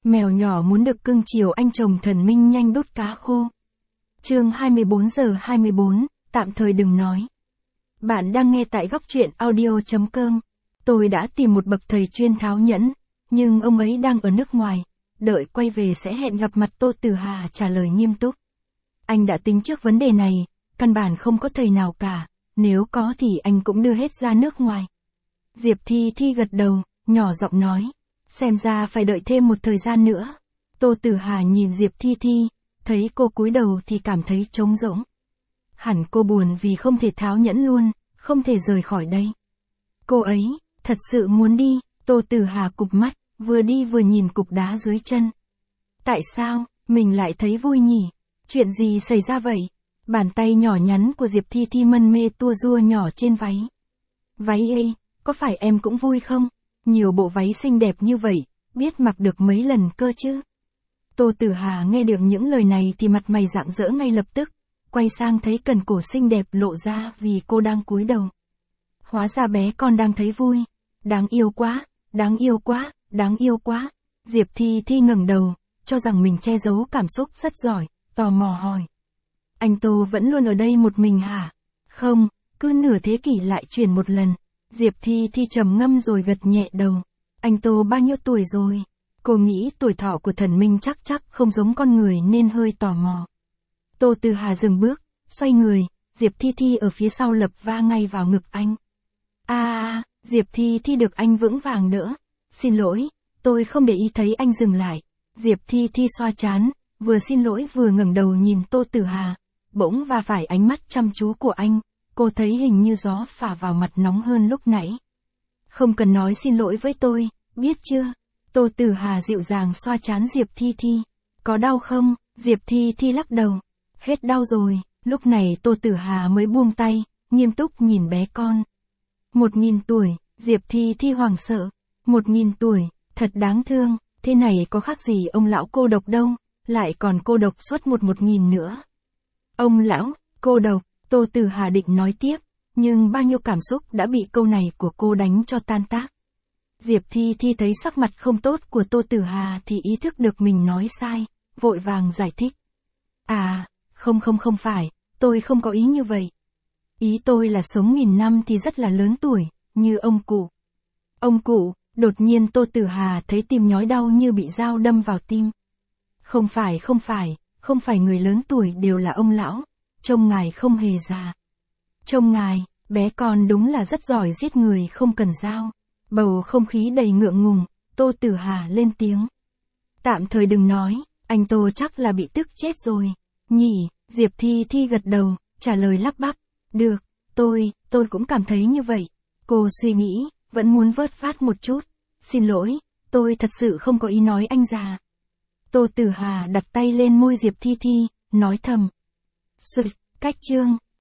Mèo nhỏ muốn được cưng chiều anh chồng thần minh nhanh đút cá khô. Chương 24:24, tạm thời đừng nói. Bạn đang nghe tại góc truyện audio.com. Tôi đã tìm một bậc thầy chuyên tháo nhẫn, nhưng ông ấy đang ở nước ngoài, đợi quay về sẽ hẹn gặp mặt. Tô Tử Hà trả lời nghiêm túc. Anh đã tính trước vấn đề này, căn bản không có thầy nào cả, nếu có thì anh cũng đưa hết ra nước ngoài. Diệp Thi Thi gật đầu, nhỏ giọng nói, xem ra phải đợi thêm một thời gian nữa. Tô Tử Hà nhìn Diệp Thi Thi, thấy cô cúi đầu thì cảm thấy trống rỗng. Hẳn cô buồn vì không thể tháo nhẫn luôn, không thể rời khỏi đây. Cô ấy, thật sự muốn đi. Tô Tử Hà cụp mắt, vừa đi vừa nhìn cục đá dưới chân. Tại sao, mình lại thấy vui nhỉ? Chuyện gì xảy ra vậy? Bàn tay nhỏ nhắn của Diệp Thi Thi mân mê tua rua nhỏ trên váy. Váy ê, có phải em cũng vui không? Nhiều bộ váy xinh đẹp như vậy, biết mặc được mấy lần cơ chứ? Tô Tử Hà nghe được những lời này thì mặt mày rạng rỡ ngay lập tức, quay sang thấy cần cổ xinh đẹp lộ ra vì cô đang cúi đầu. Hóa ra bé con đang thấy vui. Đáng yêu quá, đáng yêu quá, đáng yêu quá. Diệp Thi Thi ngẩng đầu, cho rằng mình che giấu cảm xúc rất giỏi, tò mò hỏi. Anh Tô vẫn luôn ở đây một mình hả? Không, cứ nửa thế kỷ lại chuyển một lần. Diệp Thi Thi trầm ngâm rồi gật nhẹ đầu. Anh Tô bao nhiêu tuổi rồi? Cô nghĩ tuổi thọ của thần minh chắc không giống con người nên hơi tò mò. Tô Tử Hà dừng bước, xoay người, Diệp Thi Thi ở phía sau lập va ngay vào ngực anh. Diệp Thi Thi được anh vững vàng đỡ. Xin lỗi, tôi không để ý thấy anh dừng lại. Diệp Thi Thi xoa trán, vừa xin lỗi vừa ngẩng đầu nhìn Tô Tử Hà, bỗng va phải ánh mắt chăm chú của anh, cô thấy hình như gió phả vào mặt nóng hơn lúc nãy. Không cần nói xin lỗi với tôi, biết chưa? Tô Tử Hà dịu dàng xoa trán Diệp Thi Thi. Có đau không? Diệp Thi Thi lắc đầu. Hết đau rồi. Lúc này Tô Tử Hà mới buông tay, nghiêm túc nhìn bé con. 1000 tuổi, Diệp Thi Thi hoảng sợ. 1000 tuổi, thật đáng thương, thế này có khác gì ông lão cô độc đâu, lại còn cô độc suốt 1000 nữa. Ông lão, cô độc, Tô Tử Hà định nói tiếp, nhưng bao nhiêu cảm xúc đã bị câu này của cô đánh cho tan tác. Diệp Thi Thi thấy sắc mặt không tốt của Tô Tử Hà thì ý thức được mình nói sai, vội vàng giải thích. Không phải, tôi không có ý như vậy. Ý tôi là sống 1000 năm thì rất là lớn tuổi, như ông cụ. Ông cụ, đột nhiên Tô Tử Hà thấy tim nhói đau như bị dao đâm vào tim. Không phải người lớn tuổi đều là ông lão, trông ngài không hề già. Trông ngài, bé con đúng là rất giỏi giết người không cần dao. Bầu không khí đầy ngượng ngùng, Tô Tử Hà lên tiếng. Tạm thời đừng nói, anh Tô chắc là bị tức chết rồi. Nhỉ, Diệp Thi Thi gật đầu, trả lời lắp bắp. Được, tôi cũng cảm thấy như vậy. Cô suy nghĩ, vẫn muốn vớt vát một chút. Xin lỗi, tôi thật sự không có ý nói anh già. Tô Tử Hà đặt tay lên môi Diệp Thi Thi, nói thầm. Cách chương.